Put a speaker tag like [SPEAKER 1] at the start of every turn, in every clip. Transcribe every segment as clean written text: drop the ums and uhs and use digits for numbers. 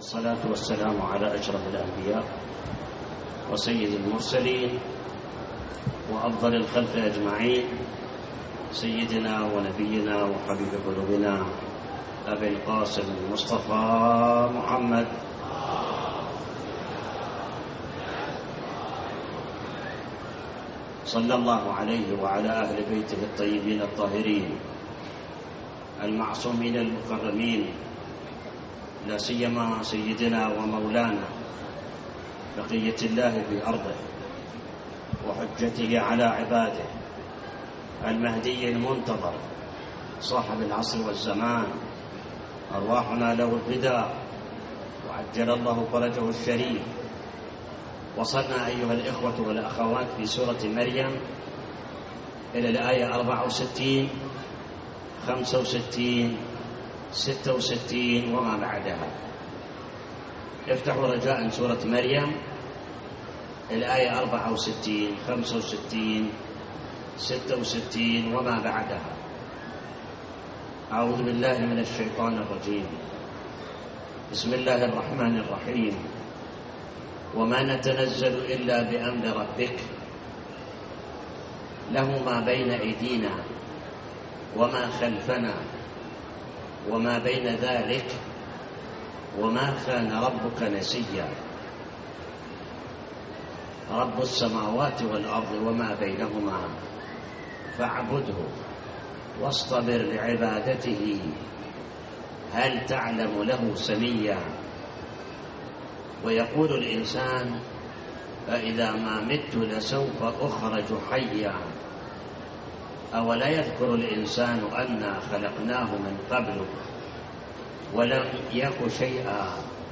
[SPEAKER 1] والصلاة والسلام على أشرف الأنبياء وسيد المرسلين وأفضل الخلق أجمعين، سيدنا ونبينا وحبيب قلوبنا أبي القاسم المصطفى محمد صلى الله عليه وعلى أهل بيته الطيبين الطاهرين المعصومين المكرمين، لا سيما سيدنا ومولانا بقية الله في أرضه وحجته على عباده المهدي المنتظر صاحب العصر والزمان، أرواحنا له الفداء وعجل الله فرجه الشريف. وصلنا أيها الإخوة والأخوات في سورة مريم إلى الآية 64 65 66 وما بعدها. افتحوا رجاء سورة مريم الآية 64 65 66 وما بعدها. أعوذ بالله من الشيطان الرجيم. بسم الله الرحمن الرحيم. وما نتنزل إلا بأمر ربك له ما بين أيدينا وما خلفنا وما بين ذلك وما كان ربك نسيا. رب السماوات والأرض وما بينهما فاعبده واصطبر لعبادته هل تعلم له سميا. ويقول الإنسان فإذا ما مت لسوف أخرج حيا. أولا يذكر الإنسان أنا خلقناه من قبل ولم يك شيئا.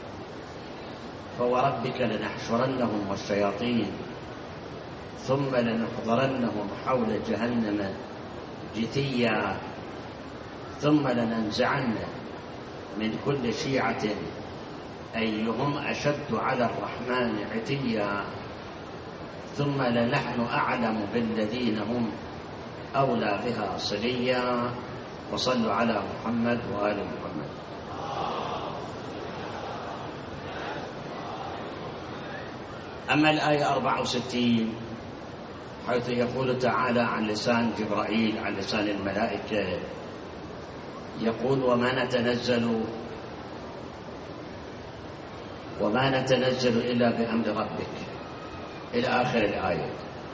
[SPEAKER 1] فوربك لنحشرنهم والشياطين ثم لنحضرنهم حول جهنم جثيا ثم لننزعن من كل شيعة أيهم أشد على الرحمن عتيا ثم لنحن أعلم بالذين هم أولى بها صليا. وصلوا على محمد وآل محمد. أما الآية 64 حيث يقول تعالى عن لسان جبرائيل عن لسان الملائكة، يقول وما نتنزل إلا بأمر ربك إلى آخر الآية.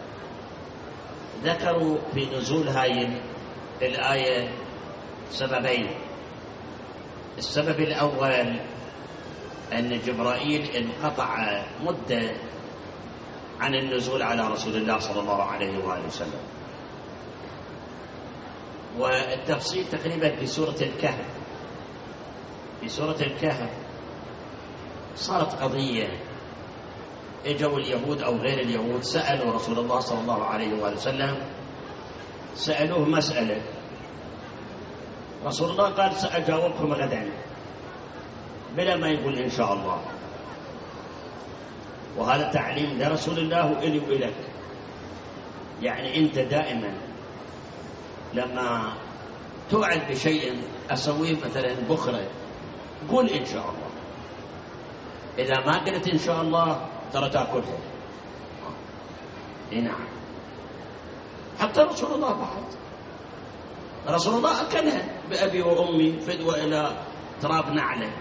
[SPEAKER 1] ذكروا في نزول هاي الآية سببين. السبب الأول أن جبرائيل انقطع مدة عن النزول على رسول الله صلى الله عليه وآله وسلم، والتفصيل تقريبا في سورة الكهف. في سورة الكهف صارت قضية، اجوا اليهود أو غير اليهود سألوا رسول الله صلى الله عليه وآله وسلم، سألوه مسألة، رسول الله قال سأجاوبكم غدا بلا ما يقول إن شاء الله. وهذا تعليم لرسول الله إلي وإلك، يعني أنت دائما لما توعد بشيء أسويه مثلا بكرة قول إن شاء الله. إذا ما قلت إن شاء الله ترى تأكلها. نعم، حتى رسول الله بعد رسول الله أكلها بأبي وأمي فدوى إلى تراب نعله.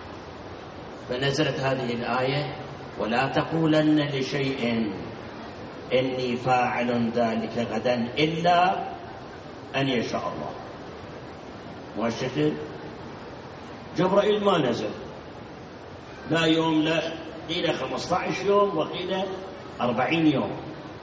[SPEAKER 1] فنزلت هذه الآية ولا تقولن لشيء إني فاعل ذلك غدا إلا أن يشاء الله. والشكل جبرائيل ما نزل لا يوم لا قيل 15 يوم وقيل 40 يوم.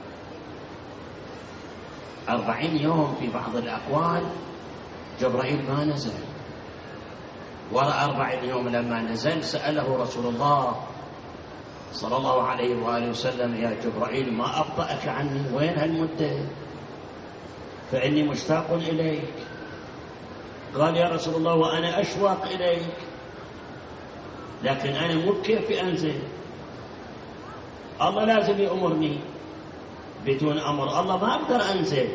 [SPEAKER 1] 40 يوم في بعض الأقوال جبرائيل ما نزل. وراء 40 يوم لما نزل سأله رسول الله صلى الله عليه وآله وسلم يا جبرائيل ما أبطأك عني، وين هالمدة؟ فإني مشتاق إليك. قال يا رسول الله وأنا أشواق إليك لكن أنا مو كيف أنزل، الله لازم يأمرني، بدون أمر الله ما أقدر أنزل.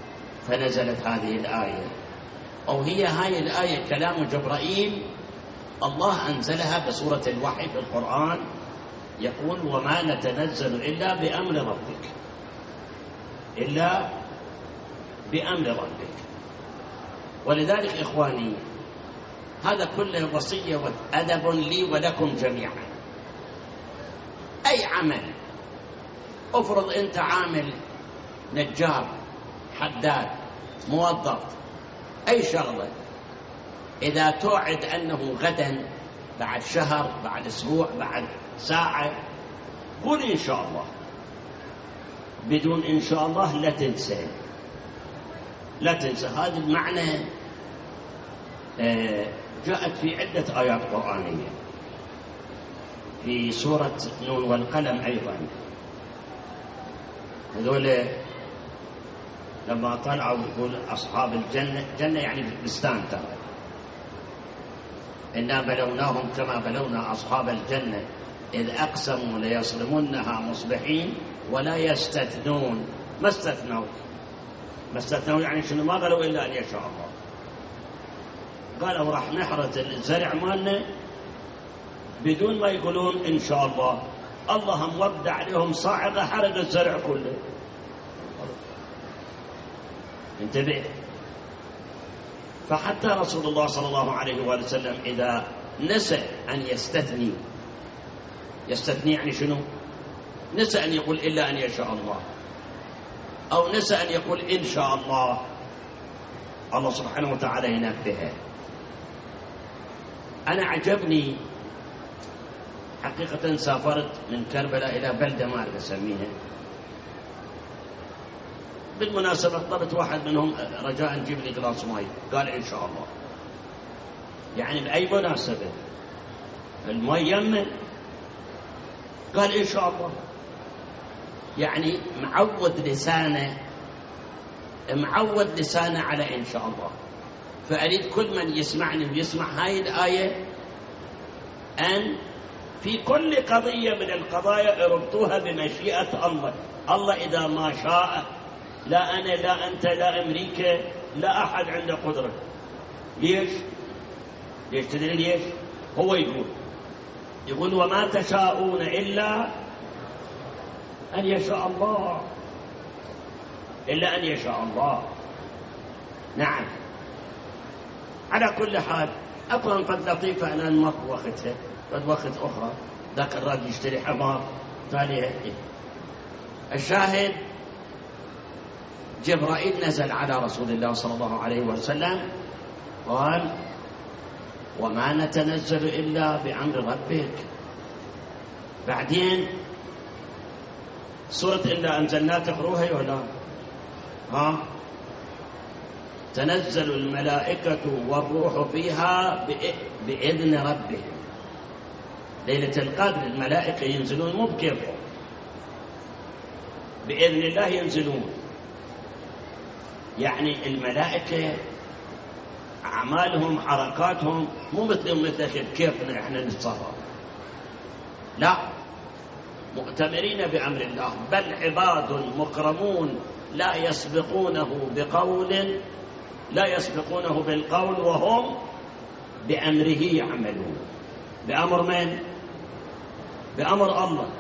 [SPEAKER 1] فنزلت هذه الآية، أو هي هاي الآية كلام جبرائيل الله أنزلها بسورة الوحي في القرآن، يقول وما نتنزل إلا بأمر ربك، إلا بأمر ربك. ولذلك إخواني هذا كله وصية وأدب لي ولكم جميعا. أي عمل، أفرض أنت عامل نجار، حداد، موظف، أي شغلة، إذا توعد أنه غدا بعد شهر بعد أسبوع بعد ساعة قل إن شاء الله، بدون إن شاء الله لا تنسى، لا تنسى. هذا المعنى جاءت في عدة آيات قرآنية، في سورة نون والقلم أيضا. هذول لما طلعوا يقول أصحاب الجنة، جنة يعني بستان، ترى إنا بلوناهم كما بلونا أصحاب الجنة إذ أقسموا ليصرمنها مصبحين ولا يستثنون. ما استثنوا يعني شنو؟ ما قالوا إلا أن يشاء الله، قالوا راح نحرث الزرع مالنا بدون ما يقولون إن شاء الله. الله مودع عليهم صاعقة حرق الزرع كله. انتبه. فحتى رسول الله صلى الله عليه وآله وسلم إذا نسى أن يستثني يعني شنو؟ نسى أن يقول إلا أن يشاء الله، أو نسى أن يقول إن شاء الله، الله سبحانه وتعالى ينبهه. أنا عجبني حقيقة، سافرت من كربلاء إلى بلدة ما أعرف أسميها، بالمناسبة طلبت واحد منهم رجاء نجيب لي جلاس ماء، قال إن شاء الله. يعني بأي مناسبة؟ الماء يمن، قال إن شاء الله. يعني معود لسانه على إن شاء الله. فأريد كل من يسمعني ويسمع هاي الآية أن في كل قضية من القضايا اربطوها بمشيئة الله. الله إذا ما شاء، لا أنا لا أنت لا أمريكا لا أحد عنده قدرة. ليش تدري ليش؟ هو يقول وما تشاءون إلا أن يشاء الله، إلا أن يشاء الله. نعم. على كل حال أكون قد لطيفة أنا المط وقتها قد وقت أخرى، ذاك الراجل يشتري حمار تالي. الشاهد جبرائيل نزل على رسول الله صلى الله عليه وسلم قال وما نتنزل إلا بأمر ربك. بعدين سورة إلا أنزلنا تقروها ولا تنزل الملائكة والروح فيها بإذن ربهم. ليلة القدر الملائكة ينزلون مو بكيفهم، بإذن الله ينزلون. يعني الملائكة أعمالهم حركاتهم مو مثل كيفنا إحنا نتصرف، لا، مؤتمرين بأمر الله، بل عباد مكرمون لا يسبقونه بالقول وهم بأمره يعملون. بأمر من؟ بأمر الله.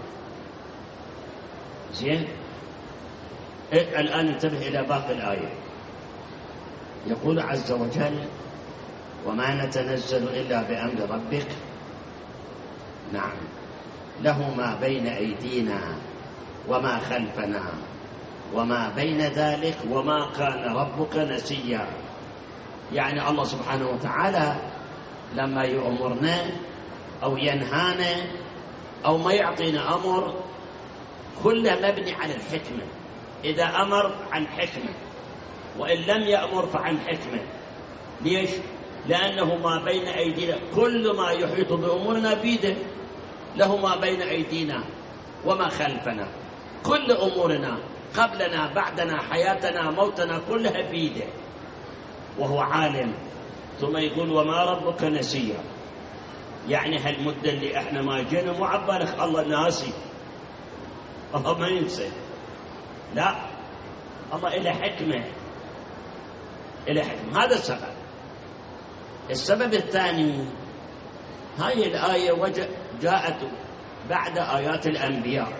[SPEAKER 1] زين. الآن انتبه إلى باقي الآية. يقول عز وجل وما نتنزل إلا بأمر ربك. نعم، له ما بين أيدينا وما خلفنا وما بين ذلك وما كان ربك نسيا. يعني الله سبحانه وتعالى لما يأمرنا أو ينهانا أو ما يعطينا أمر كله مبني على الحكمة. إذا أمر عن حكمة، وإن لم يأمر فعن حكمة. ليش؟ لأنه ما بين أيدينا، كل ما يحيط بأمورنا بيده. له ما بين أيدينا وما خلفنا، كل أمورنا قبلنا بعدنا حياتنا موتنا كلها بيده، وهو عالم. ثم يقول وما ربك نسيا. يعني هالمدة اللي احنا ما جينا مو عبالك الله ناسي، الله ما ينسى، لا، الله إله حكمة، إله حكمة. هذا السبب. السبب الثاني هاي الآية جاءت بعد آيات الأنبياء.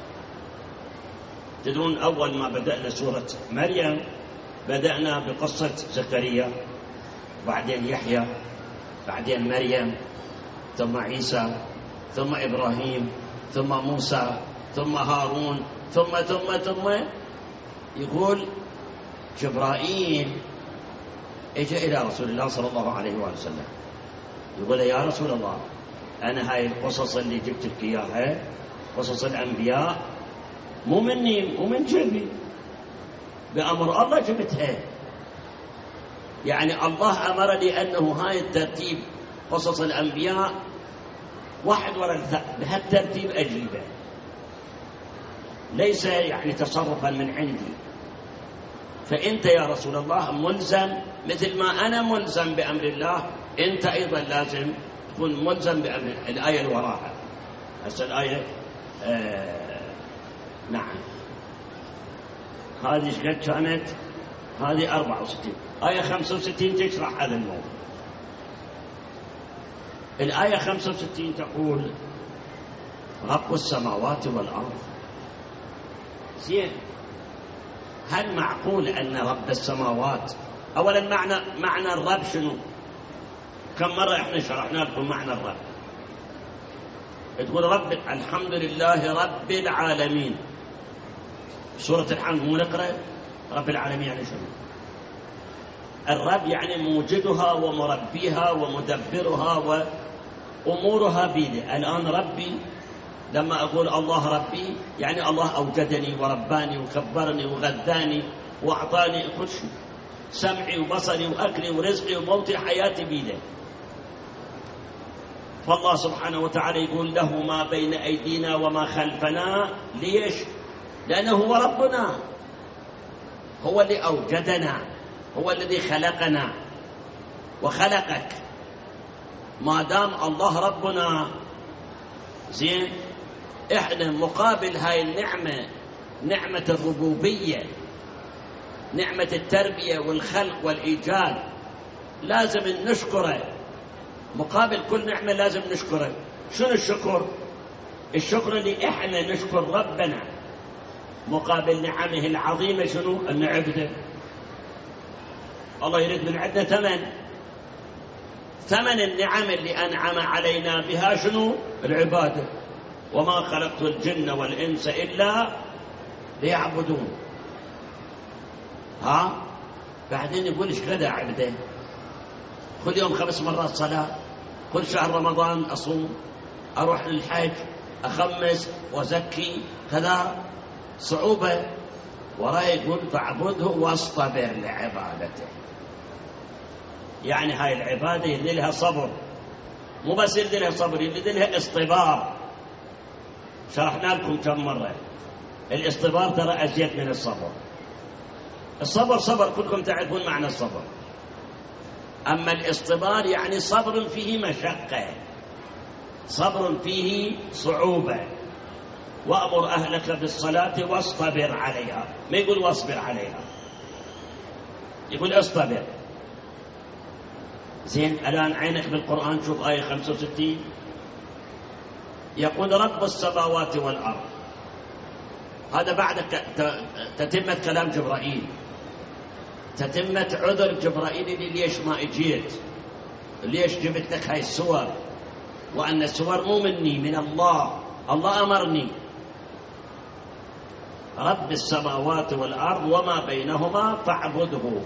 [SPEAKER 1] تدرون أول ما بدأنا سورة مريم بدأنا بقصة زكريا، بعدين يحيى، بعدين مريم، ثم عيسى، ثم إبراهيم، ثم موسى، ثم هارون، ثم يقول جبرائيل اجى إلى رسول الله صلى الله عليه وسلم يقول يا رسول الله أنا هاي القصص اللي جبت لك إياها قصص الأنبياء مو مني، مو من جيبي، بأمر الله جبتها. يعني الله أمرني أنه هاي الترتيب قصص الأنبياء واحد وراء الثاني بهالترتيب أجيبه، ليس يعني تصرفا من عندي. فأنت يا رسول الله ملزم مثل ما أنا ملزم بأمر الله، أنت أيضا لازم تكون ملزم بأمر الآية اللي وراها. هسه الآية نعم هذه قد كانت، هذه 64. آية 65 تشرح هذا الموضوع. الآية 65 تقول رب السماوات والأرض. زين، هل معقول أن رب السماوات، أولا معنى الرب شنو؟ كم مرة احنا شرحنا لكم معنى الرب. تقول رب الحمد لله رب العالمين، سورة الحمد مو نقرأ رب العالمين يعني شنو؟ الرب يعني موجدها ومربيها ومدبرها وأمورها بيده. الآن ربي لما أقول الله ربي يعني الله أوجدني ورباني وكبرني وغذاني وأعطاني كل شيء، سمعي وبصري وأكلي ورزقي وموتي حياتي بيده. فالله سبحانه وتعالى يقول له ما بين أيدينا وما خلفنا. ليش؟ لأنه هو ربنا، هو اللي أوجدنا، هو الذي خلقنا وخلقك. ما دام الله ربنا زين، احنا مقابل هاي النعمة، نعمة الربوبية، نعمة التربية والخلق والإيجاد، لازم نشكره. مقابل كل نعمة لازم نشكره. شنو الشكر؟ الشكر اللي احنا نشكر ربنا مقابل نعمه العظيمة. شنو؟ أن نعبده. الله يريد من عندنا ثمن النعم اللي أنعم علينا بها. شنو؟ العبادة. وما خلقت الجن والإنس إلا ليعبدون. بعدين يقول إيش كذا عبده؟ كل يوم 5 مرات صلاة، كل شهر رمضان أصوم، أروح للحج، أخمس وزكي، كذا صعوبة. وراه يقول فاعبده واصطبر لعبادته. يعني هاي العبادة يدي لها صبر، مو بس يدي لها صبر، يدي لها اصطبار. شرحنا لكم كم مرة الاصطبار ترى أزيد من الصبر. الصبر صبر، كلكم تعرفون معنى الصبر. أما الاصطبار يعني صبر فيه مشقة، صبر فيه صعوبة. وأمر أهلك بالصلاة واصطبر عليها، ما يقول واصبر عليها، يقول اصطبر. زين، الآن عينك بالقرآن شوف آية 65 يقول رب السماوات والأرض. هذا بعد تتمة كلام جبرائيل، تتمة عذر جبرائيل اللي ليش ما اجيت، ليش جبت لك هاي السور، وأن السور مو مني، من الله، الله أمرني. رب السماوات والأرض وما بينهما فاعبده.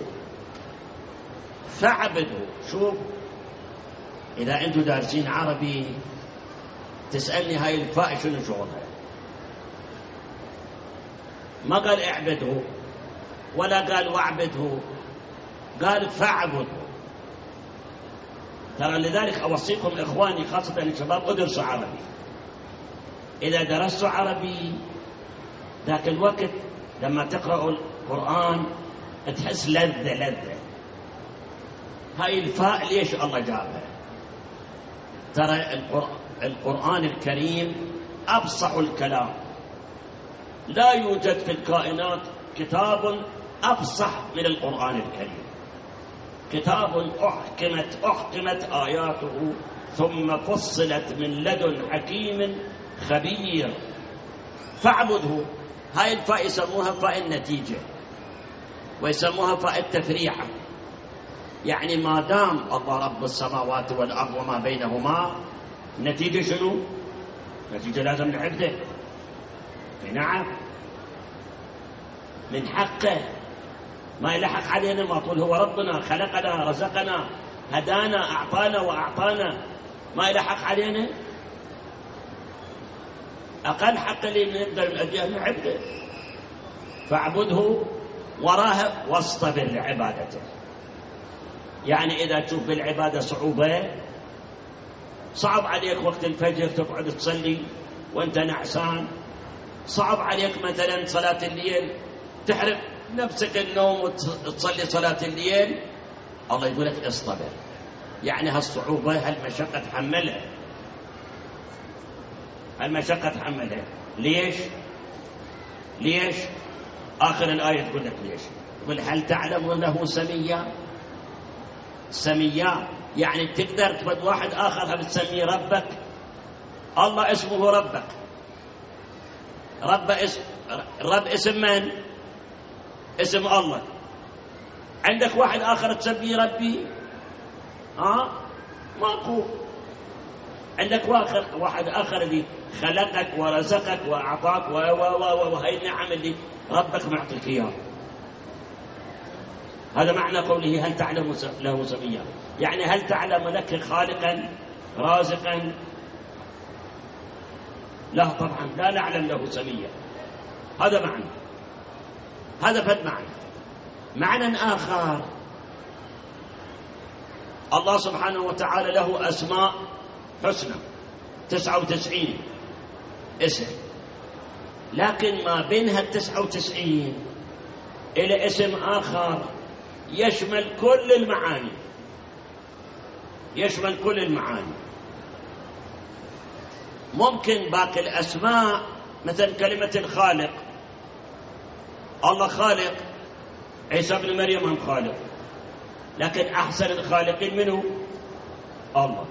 [SPEAKER 1] فاعبده. شوف، إذا أنتم دارسين عربي تسألني هاي الفاء شنو شغلها؟ ما قال اعبده ولا قال واعبده، قال فاعبده. ترى لذلك أوصيكم إخواني خاصة الشباب ادرسوا عربي. إذا درستوا عربي ذاك الوقت لما تقرأوا القرآن تحس لذة. هاي الفاء ليش الله جابها؟ ترى القرآن الكريم أفصح الكلام، لا يوجد في الكائنات كتاب أفصح من القرآن الكريم. كتاب أحكمت آياته ثم فصلت من لدن حكيم خبير فاعبده. هاي الفاء يسموها فاء النتيجة ويسموها فاء التفريعة. يعني ما دام الله رب السماوات والأرض وما بينهما، النتيجة شنو؟ النتيجة لازم نعبده. نعم، من حقه، ما يلحق علينا ما طول هو ربنا خلقنا رزقنا هدانا أعطانا وأعطانا، ما يلحق علينا. أقل حق اللي نقدر نأديه نعبده، فاعبده وراه واصطبر لعبادته. يعني إذا تشوف بالعبادة صعوبة، صعب عليك وقت الفجر تقعد تصلي وانت نعسان، صعب عليك مثلا صلاة الليل تحرم نفسك النوم وتصلي صلاة الليل، الله يقول لك اصطبر. يعني هالصعوبة هالمشقة تحملها، المشقة تحملها. ليش؟ آخر الآية تقول لك ليش. يقول هل تعلم له سميا، يعني تقدر تبد واحد آخر بتسميه ربك. الله اسمه ربك، الرب اسم من؟ اسم الله. عندك واحد آخر تسميه ربي؟ ماكو. عندك واحد آخر اللي خلقك ورزقك وأعطاك وهي النعم اللي ربك معطيك إياه. هذا معنى قوله هل تعلم له سميا، يعني هل تعلم لك خالقا رازقا؟ لا طبعا، لا نعلم له سميا. هذا معنى، هذا فد معنى آخر. الله سبحانه وتعالى له أسماء حسنى 99 اسم، لكن ما بينها 99 إلى اسم آخر يشمل كل المعاني. ممكن باقي الأسماء مثل كلمة الخالق، الله خالق، عيسى ابن مريم خالق، لكن أحسن الخالقين منه الله.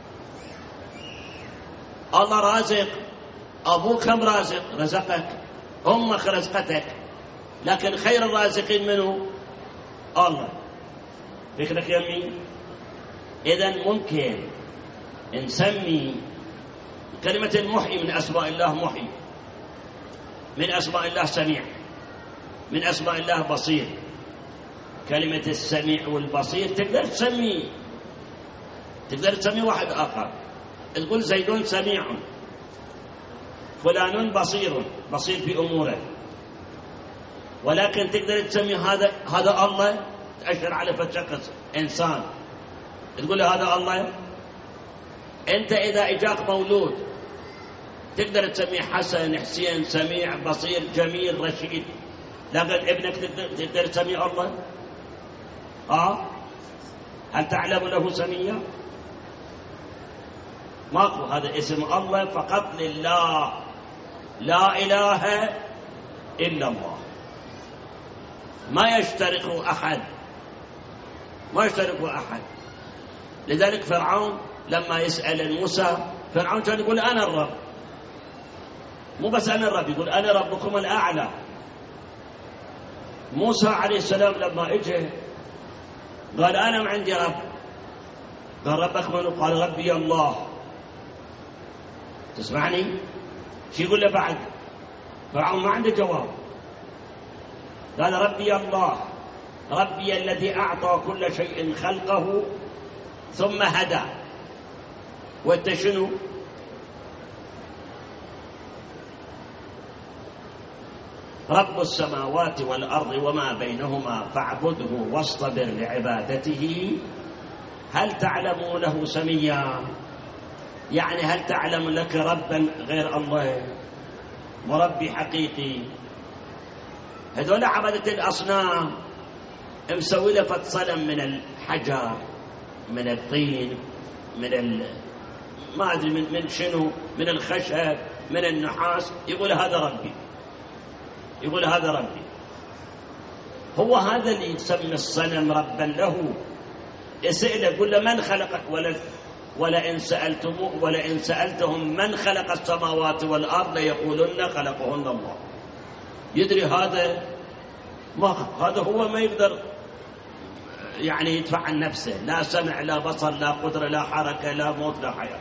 [SPEAKER 1] الله رازق، أبوك هم رازق، رزقك، أمك رزقتك، لكن خير الرازقين منه الله. فكرك يمي؟ إذن ممكن نسمي كلمة المحيي من أسماء الله محيي، من أسماء الله سميع، من أسماء الله بصير. كلمة السميع والبصير تقدر تسمي واحد آخر، تقول زيد سميع، فلان بصير في أموره. ولكن تقدر تسمي هذا الله، تأشر على شخص إنسان تقول له هذا الله. أنت إذا إجاك مولود تقدر تسميه حسن، حسين، سميع، بصير، جميل، رشيد، لكن ابنك تقدر تسميه الله؟ هل تعلم له سميا؟ ماكو. هذا اسم الله فقط لله، لا إله إلا الله. ما يشترك أحد. لذلك فرعون لما يسأل موسى، فرعون كان يقول أنا الرب، مو بس أنا الرب، يقول أنا ربكم الأعلى. موسى عليه السلام لما اجى قال أنا ما عندي رب، قال ربك من؟ قال ربي الله. تسمعني؟ شو يقول له بعد؟ فرعون ما عنده جواب، قال ربي الله، ربي الذي أعطى كل شيء خلقه ثم هدى. وانت شنو؟ رب السماوات والأرض وما بينهما فاعبده واصطبر لعبادته. هل تعلم له سميا، يعني هل تعلم لك ربا غير الله، مربي حقيقي؟ هذول عبدة الأصنام مسوي له صنم من الحجر، من الطين، ما أدري من شنو، من الخشب، من النحاس، يقول هذا ربي، هو هذا اللي يسمي الصنم ربا له. اسئله يقول له من خلق، ولئن سألتهم من خلق السماوات والأرض ليقولن خلقهن الله. يدري هذا هذا هو ما يقدر يعني يدفع عن نفسه، لا سمع لا بصر لا قدرة لا حركة لا موت لا حياة.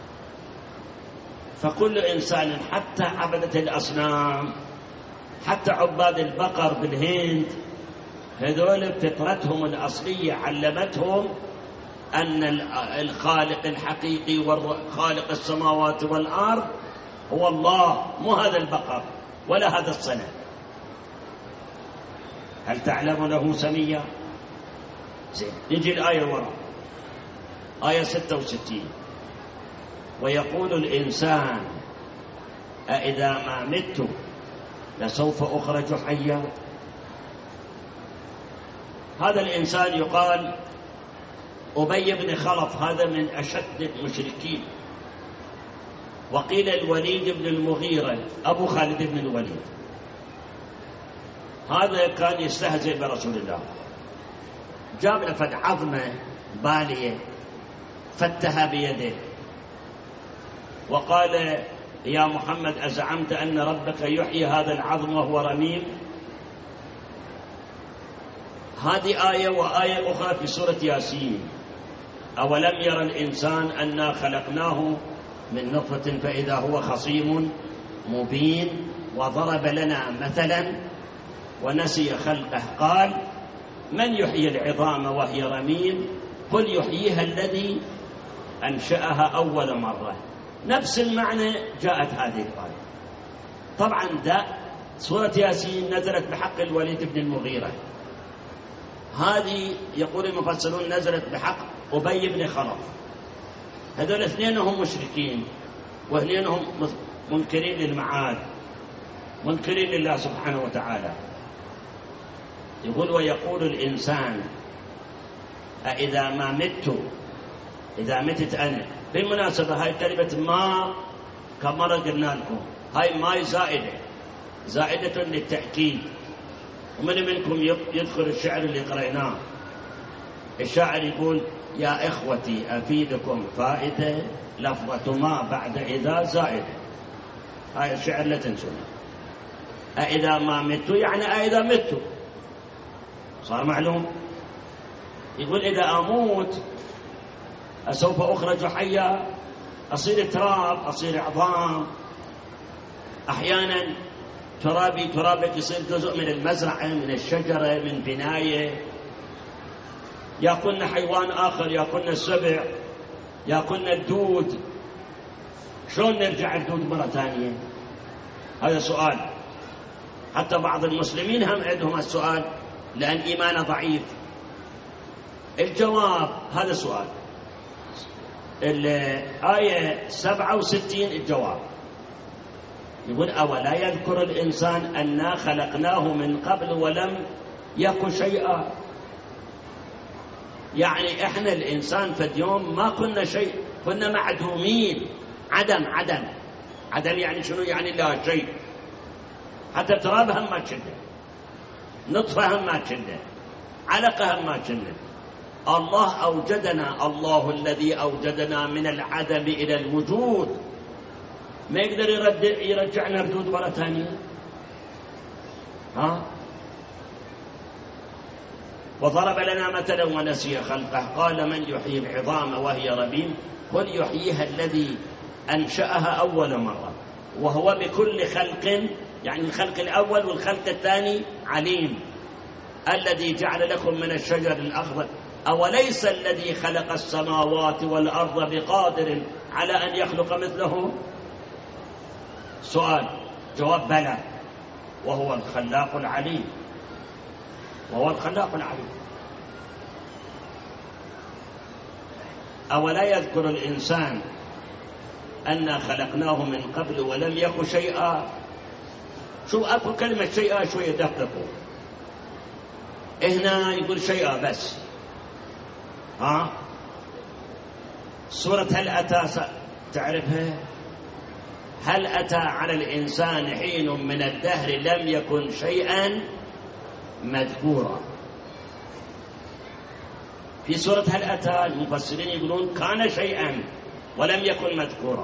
[SPEAKER 1] فكل إنسان حتى عبدة الأصنام، حتى عباد البقر بالهند، هذول فطرتهم الأصلية علمتهم أن الخالق الحقيقي وخالق السماوات والأرض هو الله، مو هذا البقر ولا هذا الصنم. هل تعلم له سميا؟ زين، نجي الآية وراء، آية 66: ويقول الإنسان أإذا ما مت لسوف أخرج حيا. هذا الإنسان يقال أبي بن خلف، هذا من أشد المشركين، وقيل الوليد بن المغيرة أبو خالد بن الوليد. هذا كان يستهزئ برسول الله، جاب له فد عظمة بالية فتها بيده وقال: يا محمد أزعمت أن ربك يحيي هذا العظم وهو رميم؟ هذه آية. وآية أخرى في سورة ياسين: أولم يرى الإنسان أنا خلقناه من نطفة فإذا هو خصيم مبين. وضرب لنا مثلا ونسي خلقه قال: من يحيي العظام وهي رميم قل يحييها الذي أنشأها أول مرة. نفس المعنى جاءت هذه الآية. طبعا ده سورة ياسين نزلت بحق الوليد بن المغيرة، هذه يقول المفسرون نزلت بحق أبي بن خلف. هذول اثنينهم مشركين واثنينهم منكرين للمعاد، منكرين لله سبحانه وتعالى. يقول: ويقول الإنسان أإذا ما مت، إذا متت أنا. بالمناسبة هاي كلمة ما كما قلنا لكم، هاي ما زائدة للتأكيد. ومن منكم يدخل الشعر اللي قرأناه، الشاعر يقول: يا إخوتي أفيدكم فائدة لفظة ما بعد إذا زائدة. هاي الشعر لا تنسونه. أإذا ما مت يعني أإذا مت، صار معلوم. يقول: إذا أموت أسوف أخرج حيا، أصير تراب، أصير عظام. أحيانا ترابك يصير جزء من المزرعة، من الشجرة، من بناية، يأكلنا حيوان آخر، يأكلنا السبع، يأكلنا الدود. شلون نرجع الدود مرة ثانية؟ هذا سؤال. حتى بعض المسلمين هم عندهم السؤال لأن إيمانه ضعيف. الجواب هذا سؤال. الآية 67 الجواب يقول: أولا يذكر الإنسان أنا خلقناه من قبل ولم يك شيئا. يعني إحنا الإنسان في اليوم ما كنا شيء، كنا معدومين. عدم يعني شنو؟ يعني لا شيء. حتى تراب هم ما كنا، نطفة هم ما كنا، علقة هم ما كنا. الله أوجدنا، الله الذي أوجدنا من العدم إلى الوجود، ما يقدر يرجعنا ردود مرة ثانية. وضرب لنا مثلا ونسي خلقه قال: من يحيي العظام وهي رميم قل يحييها الذي أنشأها أول مرة وهو بكل خلق، يعني الخلق الأول والخلق الثاني عليم. الذي جعل لكم من الشجر الأخضر أوليس الذي خلق السماوات والأرض بقادر على أن يخلق مثله؟ سؤال، جواب: بلى، وهو الخلاق العليم، وهو الخلاق العليم. أولا يذكر الإنسان أنا خلقناه من قبل ولم يك شيئا. شو أكو كلمة شيئا شوية دققوا. هنا يقول شيئا بس. سورة هل أتى تعرفها؟ هل أتى على الإنسان حين من الدهر لم يكن شيئا مذكورا. في سورة هل أتى المفسرين يقولون كان شيئا ولم يكن مذكورا.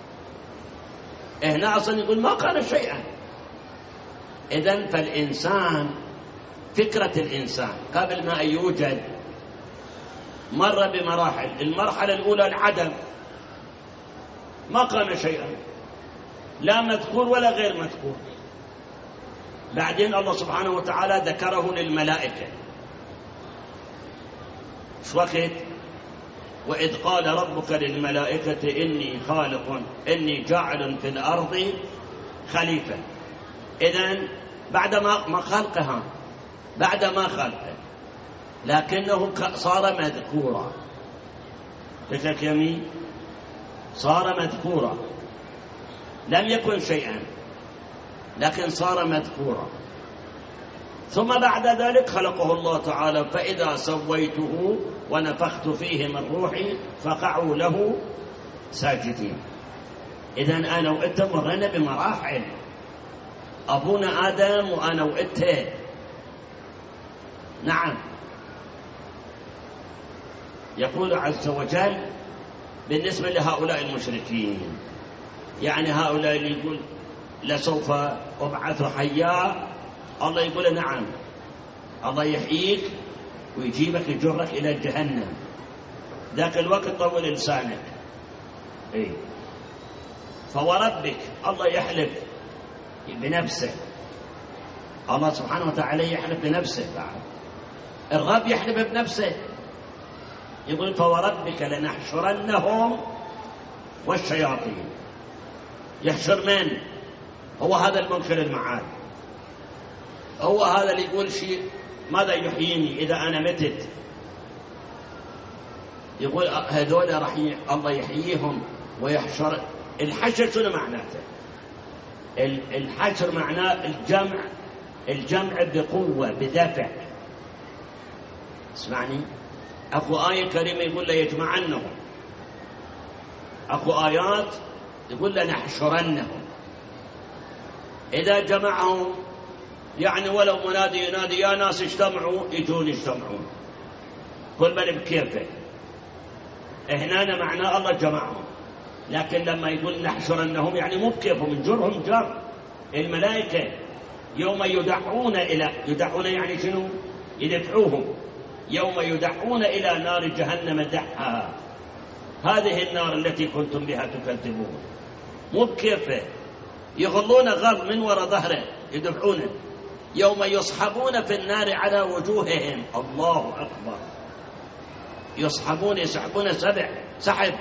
[SPEAKER 1] هنا أصلا يقول ما كان شيئا. إذن فالإنسان فكرة الإنسان قبل ما يوجد مر بمراحل. المرحلة الأولى العدم، ما كان شيئا، لا مذكور ولا غير مذكور. بعدين الله سبحانه وتعالى ذكره للملائكة. شو وقت؟ وإذ قال ربك للملائكة إني جاعل في الأرض خليفة. إذن بعد ما خلقها، بعد ما خلقه، لكنه صار مذكورا. تشك يمين صار مذكورا، لم يكن شيئا لكن صار مذكورا. ثم بعد ذلك خلقه الله تعالى فإذا سويته ونفخت فيه من روحي فقعوا له ساجدين. إذن أنا وإنت مرنا بمراحل. أبونا آدم وأنا وإنت. نعم. يقول عز وجل بالنسبة لهؤلاء المشركين، يعني هؤلاء اللي يقول لسوف أبعث حيا، الله يقول نعم، الله يحييك ويجيبك يجرك إلى جهنم. ذاك الوقت طول لسانك. فوربك، الله يحلف بنفسه، الله سبحانه وتعالى يحلف بنفسه. بعد الرب يحلف بنفسه، يقول فوربك لنحشرنهم والشياطين. يحشر من؟ هو هذا المنكر المعاد، هو هذا اللي يقول شيء ماذا يحييني إذا أنا متت. يقول هذول راح الله يحييهم ويحشر. الحشر شنو معناته؟ الحشر معناه الجمع بقوة بدفع. اسمعني، أكو آية كريمة يقول له يجمعنهم، أكو آيات يقول له نحشرنهم. إذا جمعهم يعني ولو منادي ينادي يا ناس اجتمعوا، يجون يجتمعون كل من بكيفه. هنا معناه الله جمعهم. لكن لما يقول نحشرنهم يعني مو بكيفهم، نجرهم جر. الملائكة يوم يدعون يعني شنو؟ يدفعوهم. يوم يدعون إلى نار جهنم دعا، هذه النار التي كنتم بها تكذبون. مو بكيفه، يغلون غل من وراء ظهره يدفعونه. يوم يصحبون في النار على وجوههم، الله أكبر، يسحبون سحب.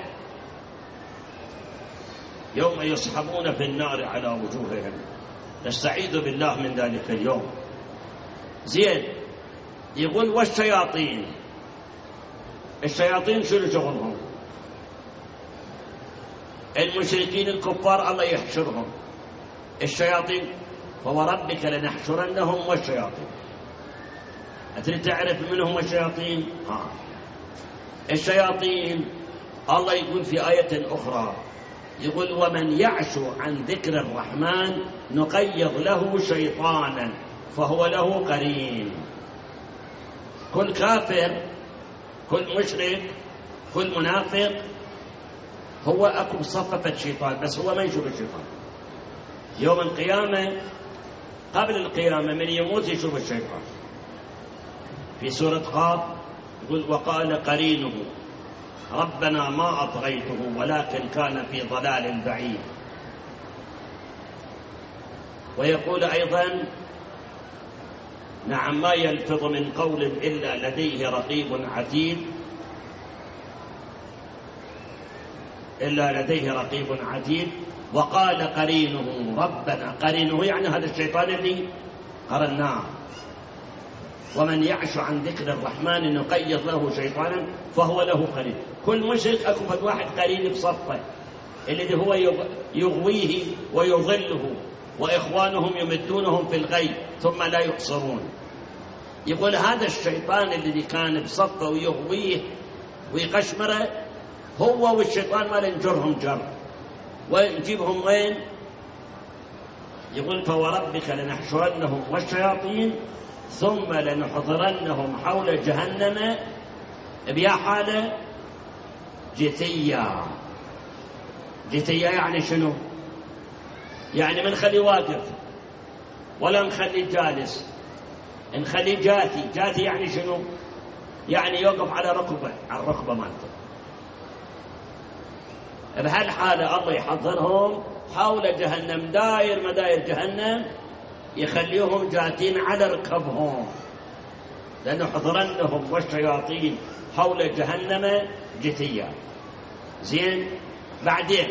[SPEAKER 1] يوم يصحبون في النار على وجوههم، نستعيذ بالله من ذلك اليوم. زين، يقول والشياطين. الشياطين شنو شغلهم؟ المشركين الكفار الله يحشرهم. الشياطين فوربك لنحشرنهم والشياطين. أتري تعرف من هم الشياطين؟ الشياطين الله يقول في آية أخرى، يقول ومن يعش عن ذكر الرحمن نقيض له شيطانا فهو له قرين. كل كافر، كل مشرك، كل منافق هو أكو بصفة شيطان، بس هو ما يشوف الشيطان. يوم القيامة قبل القيامة من يموت يشوف الشيطان. في سورة قاف يقول وقال قرينه ربنا ما أطغيته ولكن كان في ضلال بعيد. ويقول أيضا نعم ما يلفظ من قول إلا لديه رقيب عتيد، إلا لديه رقيب عتيد. وقال قرينه ربنا، قرينه يعني هذا الشيطان اللي قرناه. ومن يعش عن ذكر الرحمن نقيض له شيطانا فهو له قرين. كل مشرك أكو واحد قرين بصفه الذي هو يغويه ويضله، وإخوانهم يمدونهم في الغي ثم لا يقصرون. يقول هذا الشيطان الذي كان بصفه ويغويه ويقشمره هو والشيطان ما لنجرهم جر ونجيبهم وين؟ يقول فوربك لنحشرنهم والشياطين ثم لنحضرنهم حول جهنم بيا حالة جثية. جثية يعني شنو؟ يعني من خلي واقف ولا نخلي جالس، نخلي جاثي. جاثي يعني شنو؟ يعني يوقف على ركبه، على الركبة مالته. بهالحالة الله يحضرهم حول جهنم، داير مداير جهنم، يخليهم جاثين على ركبهم، لأنه حضرنهم والشياطين حول جهنم جثية. زين، بعدين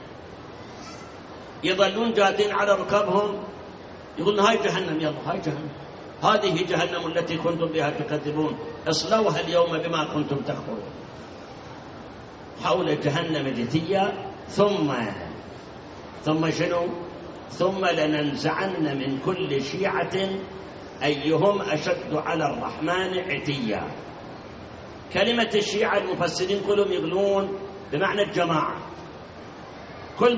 [SPEAKER 1] يظلون جاثين على ركبهم، يقولون هاي جهنم، يلا هاي جهنم، هذه جهنم التي كنتم بها تكذبون، اصلوها اليوم بما كنتم تكفرون. حول جهنم جثية. ثم شنو؟ ثم لننزعن من كل شيعة أيهم أشد على الرحمن عتيا. كلمة الشيعة المفسرين كلهم يقولون بمعنى الجماعة. كل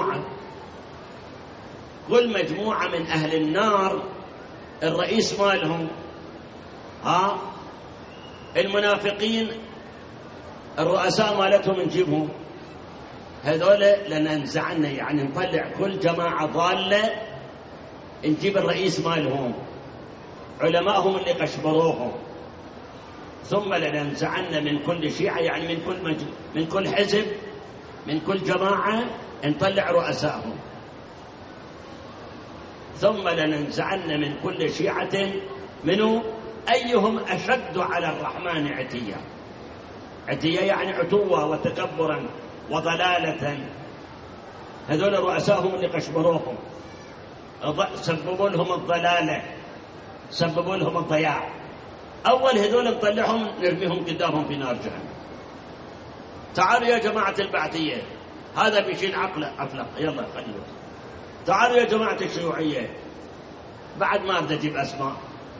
[SPEAKER 1] مجموعة من أهل النار الرئيس مالهم المنافقين، الرؤساء مالتهم نجيبهم، هذول لننزعن يعني نطلع كل جماعة ضالة، نجيب الرئيس مالهم، علمائهم اللي قشبروهم. ثم لننزعن من كل شيعة يعني من كل حزب، من كل جماعة نطلع رؤسائهم. ثم لننزعن من كل شيعة منه أيهم أشد على الرحمن عتيا. عتيا يعني عتوا وتكبرا وضلالة. هذول رؤسائهم اللي قشبروهم، سببوا لهم الضلالة، سببوا لهم الضياع. أول هذول نطلعهم نرميهم قدامهم في نار جهنم. تعالوا يا جماعة البعثية، هذا بيشيل عقله أطلق، يلا خليه. تعالوا يا جماعة الشيوعية، بعد ما أبدأ أجيب أسماء،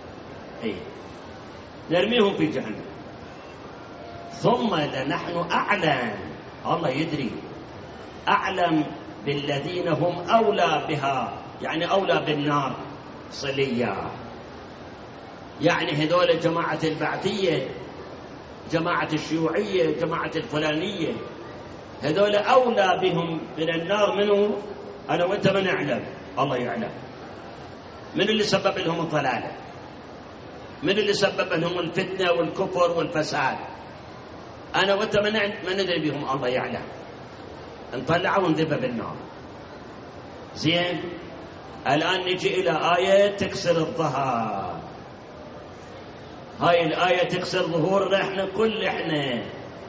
[SPEAKER 1] نرميهم في جهنم. ثم لنحن أعلم، الله يدري، أعلم بالذين هم أولى بها، يعني أولى بالنار صليا. يعني هذول جماعة البعثية، جماعة الشيوعية، جماعة الفلانية، هذول أولى بهم من النار. منه أنا وأنت ما نعلم، الله يعلم. من اللي سبب لهم الضلالة؟ من اللي سبب لهم الفتنة والكفر والفساد؟ أنا وأنت ما ندري بهم، الله يعلم. نطلعه ونذبه بالنار. زين، الآن نجي إلى آية تكسر الظهر. هاي الآية تكسر ظهورنا إحنا إحنا.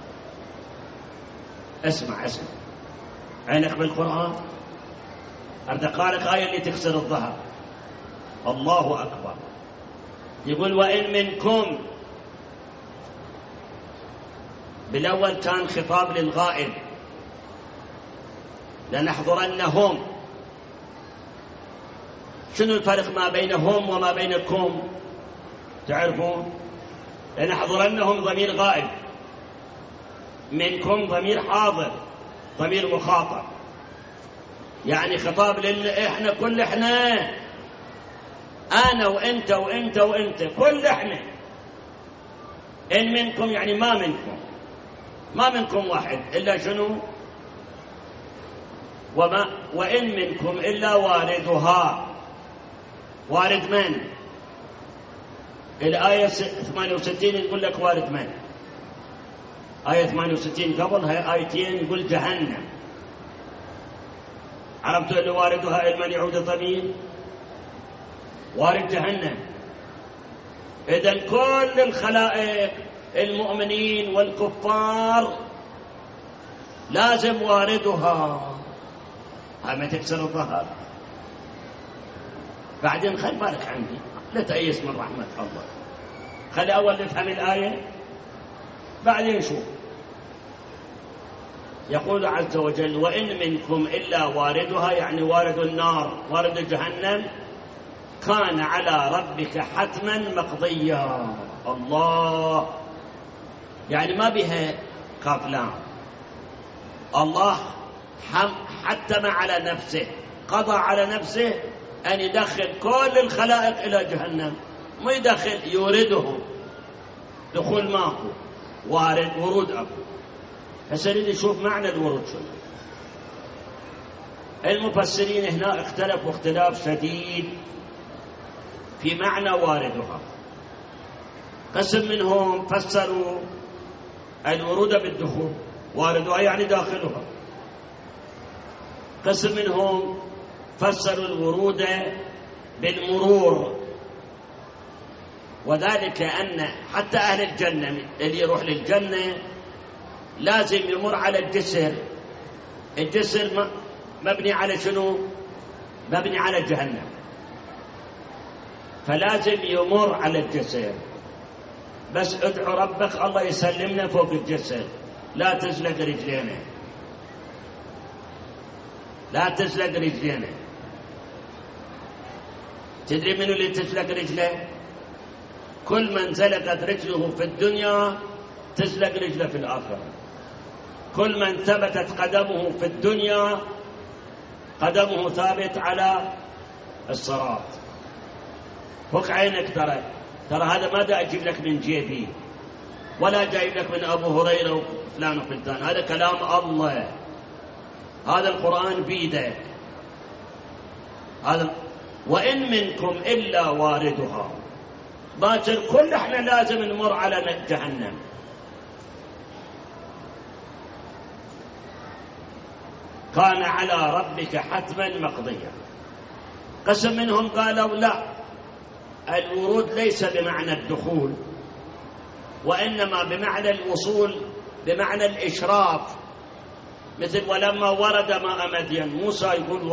[SPEAKER 1] اسمع عينك بالقرآن، أردقالك آية اللي تكسر الظهر. الله أكبر. يقول وإن منكم، بالأول كان خطاب للغائب، لنحضرنهم. شنو الفرق ما بينهم وما بينكم؟ تعرفون؟ لنحضرنهم ضمير غائب، منكم ضمير حاضر، ضمير مخاطب، يعني خطاب إحنا، كل إحنا، أنا وإنت وإنت وإنت، كل إحنا. إن منكم يعني ما منكم واحد إلا شنو؟ وإن منكم إلا واردها. وارد من؟ الآية 68 يقول لك وارد من؟ آية 68 قبل هاي آيتين يقول جهنم. عرفتوا اللي واردها المن يعود الضمير؟ وارد جهنم. إذن كل الخلائق، المؤمنين والكفار، لازم واردها. هاي ما تكسر الظهر. بعدين خل بالك عندي، لا تأيس من رحمة الله. خلي أول نفهم الآية بعدين شوف. يقول عز وجل وإن منكم إلا واردها، يعني وارد النار، وارد جهنم، كان على ربك حتما مقضيا. الله، يعني ما بها كافلان. الله حتم على نفسه، قضى على نفسه أن يدخل كل الخلائق إلى جهنم. ما يدخل، يوردهم دخول ماكو. وارد ورود أكو. هسه نريد نشوف معنى الورود شنو. المفسرين هنا اختلفوا اختلاف شديد في معنى واردها. قسم منهم فسروا الورود بالدخول، واردها يعني داخلها. قسم منهم فسروا الورود بالمرور، وذلك أن حتى أهل الجنة اللي يروح للجنة لازم يمر على الجسر. الجسر مبني على شنو؟ مبني على جهنم، فلازم يمر على الجسر. بس ادعو ربك الله يسلمنا فوق الجسر، لا تزلق رجلينا، لا تزلق رجلينا. تدري منو اللي تزلق رجله؟ كل من زلقت رجله في الدنيا تزلق رجله في الآخرة. كل من ثبتت قدمه في الدنيا قدمه ثابت على الصراط. فك عينك، ترى هذا ما دا أجيب لك من جيبي ولا جايب لك من أبو هريرة وفلان وفلان، هذا كلام الله، هذا القرآن بيدك. هذا وإن منكم إلا واردها، باكر كل احنا لازم نمر على جهنم. كان على ربك حتما مقضيا. قسم منهم قالوا لا، الورود ليس بمعنى الدخول، وإنما بمعنى الوصول، بمعنى الإشراف. مثل ولما ورد ماء مدين، موسى يقول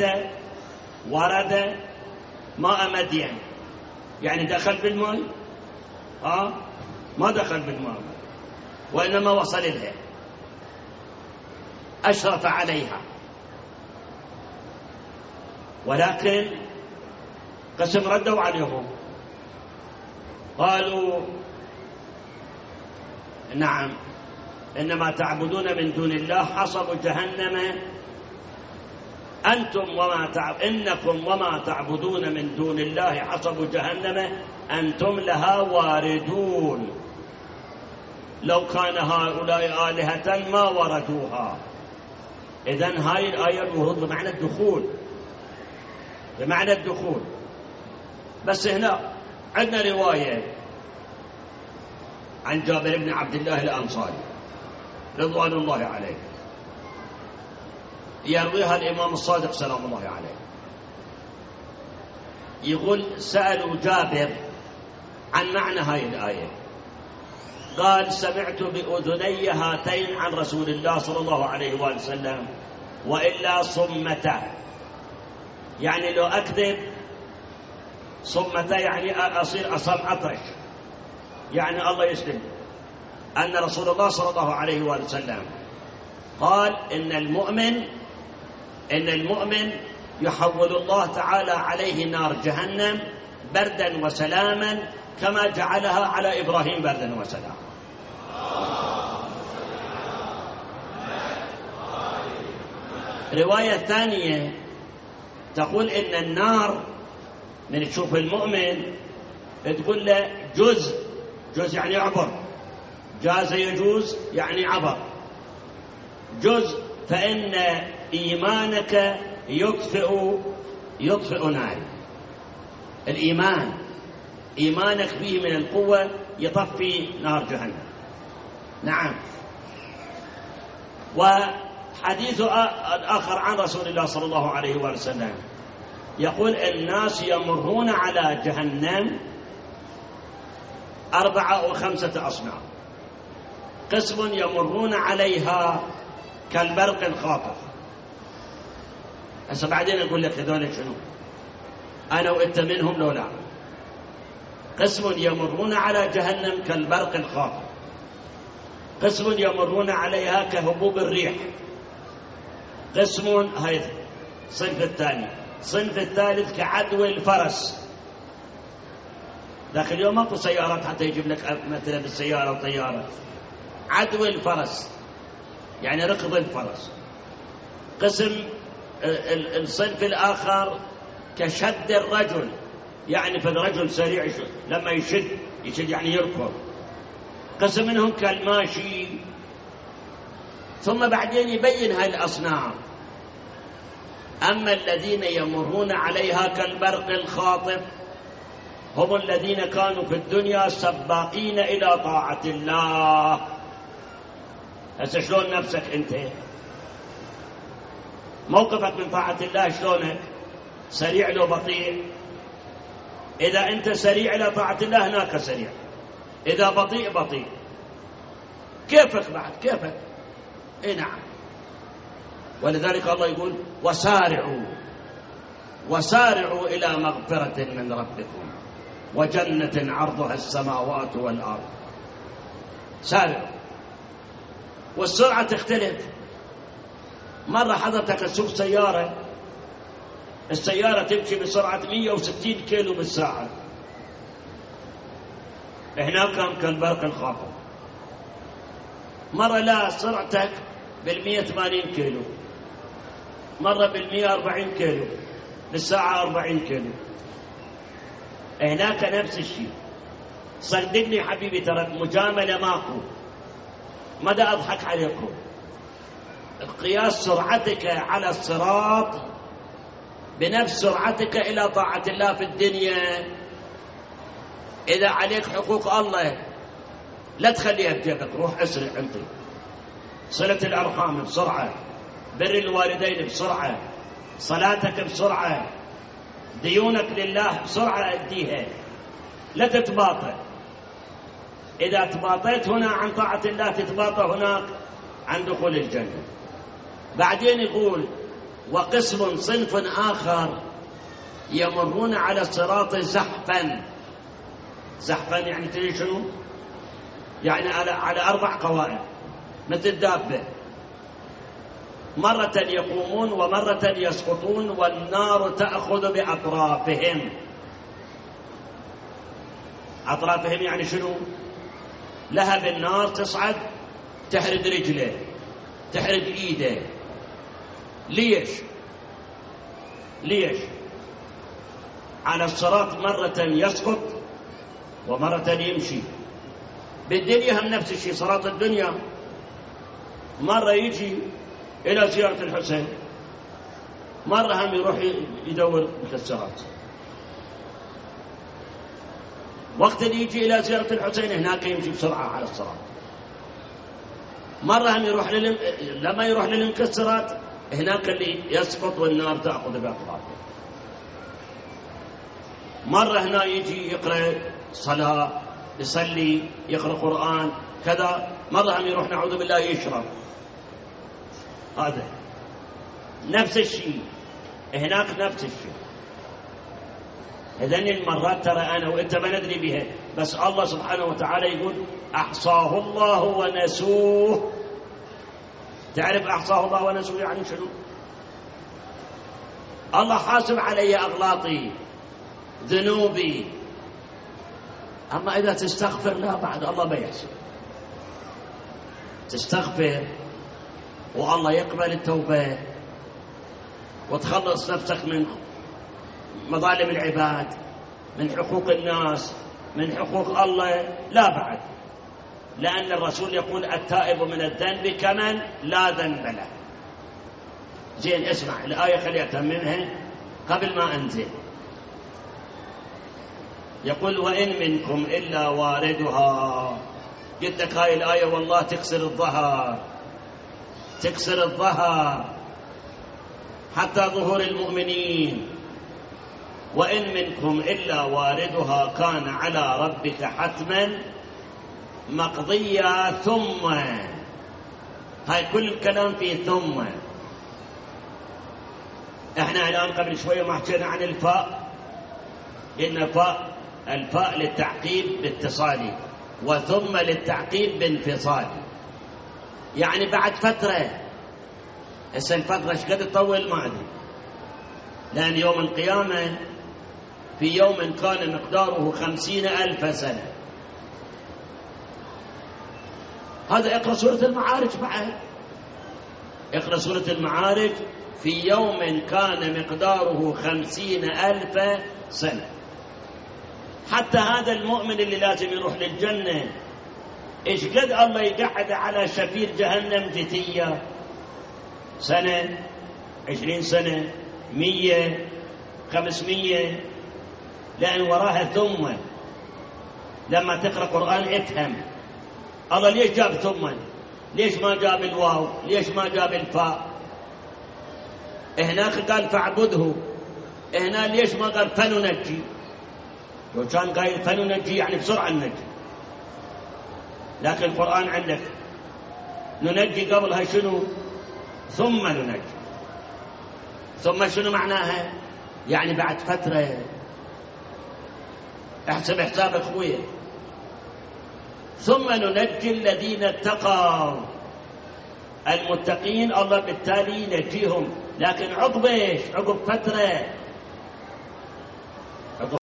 [SPEAKER 1] ورد ماء مدين، يعني دخل بالماء؟ ما دخل بالماء، وإنما وصل لها، أشرف عليها. ولكن قسم ردوا عليهم قالوا نعم، إنما تعبدون من دون الله حصب جهنم إنكم وما تعبدون من دون الله حصب جهنم أنتم لها واردون. لو كان هؤلاء آلهة ما وردوها. إذن هاي الآية الورود بمعنى الدخول، بمعنى الدخول. بس هنا عندنا رواية عن جابر بن عبد الله الأنصاري رضوان الله عليه، يرويها الإمام الصادق سلام الله عليه. يقول سألوا جابر عن معنى هاي الآية، قال سمعت بأذني هاتين عن رسول الله صلى الله عليه وآله وسلم وإلا صمته، يعني لو أكذب صمته يعني أصير أصم عطش، يعني الله يسلم. أن رسول الله صلى الله عليه وآله وسلم قال إن المؤمن يحول الله تعالى عليه نار جهنم بردا وسلاما كما جعلها على إبراهيم بردا وسلاما. رواية ثانية تقول إن النار من تشوف المؤمن تقول له جزء يعني عبر، جاز يجوز يعني عبر، جزء فإن إيمانك يطفئ نار. الإيمان إيمانك فيه من القوة يطفي نار جهنم. نعم. وحديث آخر عن رسول الله صلى الله عليه وسلم يقول الناس يمرون على جهنم 4 أو 5 أصناف. قسم يمرون عليها كالبرق الخاطف. هسه بعدين أقول لك هذول شنو، أنا وإنت منهم لو لا. قسم يمرون على جهنم كالبرق الخاطف، قسم يمرون عليها كهبوب الريح، قسم هاي الصنف الثاني. الصنف الثالث كعدو الفرس. ذاك اليوم ماكو سيارات حتى يجيب لك مثلا بالسيارة وطيارة. عدو الفرس يعني ركض الفرس. قسم الصنف الآخر كشد الرجل، يعني فالرجل سريع لما يشد يعني يركض. قسم منهم كالماشي، ثم بعدين يبين هاي الأصناف. أما الذين يمرون عليها كالبرق الخاطف هم الذين كانوا في الدنيا سباقين إلى طاعة الله. هسه شلون نفسك أنت؟ موقفك من طاعة الله شلونك؟ سريع لو بطيء؟ إذا أنت سريع إلى طاعة الله هناك سريع، إذا بطيء بطيء. كيفك بعد؟ كيفك؟ إيه نعم. ولذلك الله يقول وسارعوا إلى مغفرة من ربكم وجنة عرضها السماوات والأرض. سارعوا. والسرعة تختلف. مرة حضرتك تسوق سيارة، السيارة تمشي بسرعة 160 كيلو بالساعة، هناك كالبرق الخاطف. مرة لا، سرعتك بال180 كيلو، مرة بال140 كيلو بالساعة 40 كيلو، هناك نفس الشيء. صدقني حبيبي، ترى مجاملة ماكو، مدى أضحك عليكم. قياس سرعتك على الصراط بنفس سرعتك إلى طاعة الله في الدنيا. إذا عليك حقوق الله لا تخليها بجيبك، روح اسرع انطي. صلة الأرحام بسرعة، بر الوالدين بسرعة، صلاتك بسرعة، ديونك لله بسرعة أديها، لا تتباطأ. إذا تباطأت هنا عن طاعة الله تتباطأ هناك عن دخول الجنة. بعدين يقول وقسم صنف آخر يمرون على الصراط زحفا. زحفا يعني تدري شنو؟ يعني على 4 قوائم مثل الدابة، مرة يقومون ومرة يسقطون والنار تأخذ بأطرافهم. أطرافهم يعني شنو؟ لهب النار تصعد تحرق رجله، تحرق إيده. ليش؟ على الصراط مرة يسقط ومرة يمشي. بالدنيا هم نفس الشيء. صراط الدنيا مرة يجي إلى زيارة الحسين، مرة هم يروح يدور مكسرات. وقت اللي يجي إلى زيارة الحسين هناك يمشي بسرعة على الصراط. مرة هم يروح لما يروح للمكسرات هناك اللي يسقط والنار تأخذ بأطرافه. مرة هنا يجي يقرأ صلاة، يصلي، يقرأ قرآن كذا. مرة هم يروح نعوذ بالله يشرب. هذا نفس الشيء، هناك نفس الشيء. هذين المرات ترى أنا وإنت ما ندري بها، بس الله سبحانه وتعالى يقول أحصاه الله ونسوه. تعرف أحصاه الله ونسوه يعني شنو؟ الله حاسب علي أغلاطي ذنوبي، أما إذا تستغفر لا، بعد الله بيحسب. تستغفر والله يقبل التوبة وتخلص نفسك من مظالم العباد، من حقوق الناس، من حقوق الله. لا بعد، لأن الرسول يقول التائب من الذنب كمن لا ذنب له. زين، اسمع الآية خلي أتممها قبل ما أنزل. يقول وإن منكم إلا واردها. قلت لك هاي الآية والله تكسر الظهر حتى ظهور المؤمنين. وإن منكم إلا واردها كان على ربك حتما مقضيا. ثم هاي كل الكلام فيه ثم. احنا الآن قبل شوية ما حكينا عن الفاء، إن الفاء للتعقيب باتصالي وثم للتعقيب بانفصالي. يعني بعد فترة، هسه الفترة ايش قد تطول ما أدري، لأن يوم القيامة في يوم كان مقداره 50,000 سنة. هذا اقرأ سورة المعارج بعد، اقرأ سورة المعارج. في يوم كان مقداره 50,000 سنة. حتى هذا المؤمن اللي لازم يروح للجنة إيش قد الله يقعد على شفير جهنم جثية؟ سنة، 20 سنة، 100، 500، لأن وراها ثم. لما تقرأ قرآن افهم الله ليش جاب ثم، ليش ما جاب الواو، ليش ما جاب الفاء. هناك قال فاعبده، هنا ليش ما قال فننجي؟ لو كان قايل فننجي يعني بسرعة ننجي، لكن القرآن عندك ننجي قبلها شنو؟ ثم ننجي. ثم شنو معناها؟ يعني بعد فترة. احسب حساب اخويا. ثم ننجي الذين اتقوا، المتقين الله بالتالي ينجيهم، لكن عقب ايش؟ عقب فترة.